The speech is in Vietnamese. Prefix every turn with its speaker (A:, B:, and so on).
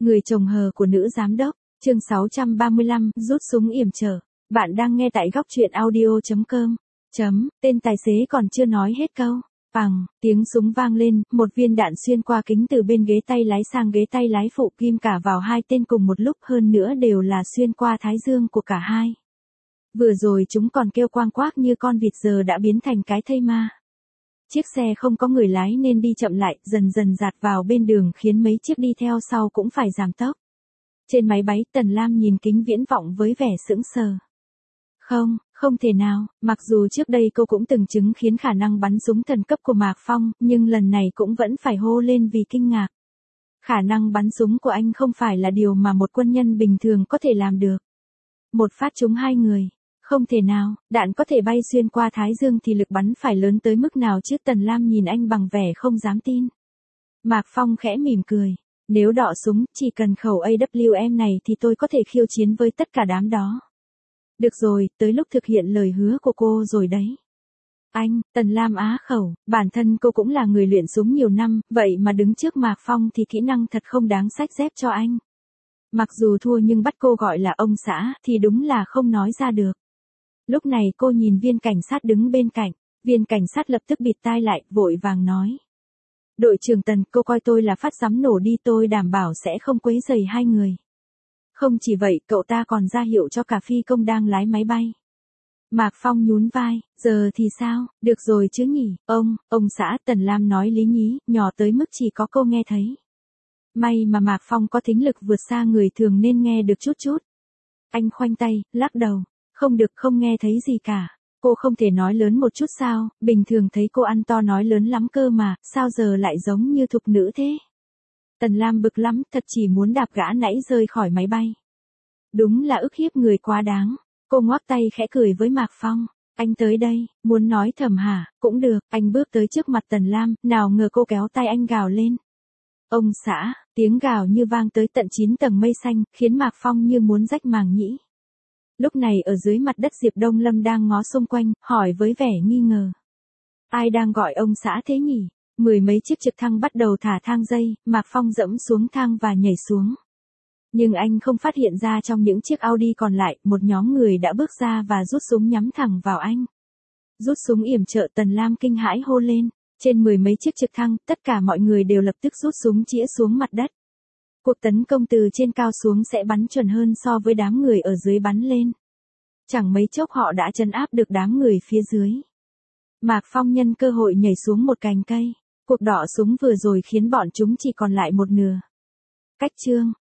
A: Người chồng hờ của nữ giám đốc, chương 635, rút súng yểm trở. Bạn đang nghe tại góc truyện audio.com. Tên tài xế còn chưa nói hết câu. Bằng, tiếng súng vang lên, một viên đạn xuyên qua kính từ bên ghế tay lái sang ghế tay lái phụ, ghim cả vào hai tên cùng một lúc, hơn nữa đều là xuyên qua thái dương của cả hai. Vừa rồi chúng còn kêu quang quác như con vịt, giờ đã biến thành cái thây ma. Chiếc xe không có người lái nên đi chậm lại, dần dần dạt vào bên đường khiến mấy chiếc đi theo sau cũng phải giảm tốc. Trên máy bay, Tần Lam nhìn kính viễn vọng với vẻ sững sờ. Không thể nào, mặc dù trước đây cô cũng từng chứng kiến khả năng bắn súng thần cấp của Mạc Phong, nhưng lần này cũng vẫn phải hô lên vì kinh ngạc. Khả năng bắn súng của anh không phải là điều mà một quân nhân bình thường có thể làm được. Một phát trúng hai người. Không thể nào, đạn có thể bay xuyên qua thái dương thì lực bắn phải lớn tới mức nào chứ? Tần Lam nhìn anh bằng vẻ không dám tin. Mạc Phong khẽ mỉm cười. Nếu đọ súng, chỉ cần khẩu AWM này thì tôi có thể khiêu chiến với tất cả đám đó. Được rồi, tới lúc thực hiện lời hứa của cô rồi đấy. Anh, Tần Lam á khẩu, bản thân cô cũng là người luyện súng nhiều năm, vậy mà đứng trước Mạc Phong thì kỹ năng thật không đáng xách dép cho anh. Mặc dù thua nhưng bắt cô gọi là ông xã thì đúng là không nói ra được. Lúc này cô nhìn viên cảnh sát đứng bên cạnh, viên cảnh sát lập tức bịt tai lại, vội vàng nói. Đội trưởng Tần, cô coi tôi là phát sắm nổ đi, tôi đảm bảo sẽ không quấy rầy hai người. Không chỉ vậy, cậu ta còn ra hiệu cho cả phi công đang lái máy bay. Mạc Phong nhún vai, giờ thì sao, được rồi chứ nhỉ, ông xã, Tần Lam nói lý nhí, nhỏ tới mức chỉ có cô nghe thấy. May mà Mạc Phong có thính lực vượt xa người thường nên nghe được chút. Anh khoanh tay, lắc đầu. Không được, không nghe thấy gì cả. Cô không thể nói lớn một chút sao, bình thường thấy cô ăn to nói lớn lắm cơ mà, sao giờ lại giống như thục nữ thế? Tần Lam bực lắm, thật chỉ muốn đạp gã nãy rơi khỏi máy bay. Đúng là ức hiếp người quá đáng. Cô ngoác tay khẽ cười với Mạc Phong. Anh tới đây, muốn nói thầm hả, cũng được, anh bước tới trước mặt Tần Lam, nào ngờ cô kéo tay anh gào lên. Ông xã, tiếng gào như vang tới tận 9 tầng mây xanh, khiến Mạc Phong như muốn rách màng nhĩ. Lúc này ở dưới mặt đất Diệp Đông Lâm đang ngó xung quanh, hỏi với vẻ nghi ngờ. Ai đang gọi ông xã thế nhỉ? Mười mấy chiếc trực thăng bắt đầu thả thang dây, Mạc Phong dẫm xuống thang và nhảy xuống. Nhưng anh không phát hiện ra trong những chiếc Audi còn lại, một nhóm người đã bước ra và rút súng nhắm thẳng vào anh. Rút súng yểm trợ, Tần Lam kinh hãi hô lên. Trên mười mấy chiếc trực thăng, tất cả mọi người đều lập tức rút súng chĩa xuống mặt đất. Cuộc tấn công từ trên cao xuống sẽ bắn chuẩn hơn so với đám người ở dưới bắn lên. Chẳng mấy chốc họ đã trấn áp được đám người phía dưới. Mạc Phong nhân cơ hội nhảy xuống một cành cây. Cuộc đọ súng vừa rồi khiến bọn chúng chỉ còn lại một nửa. Cách chương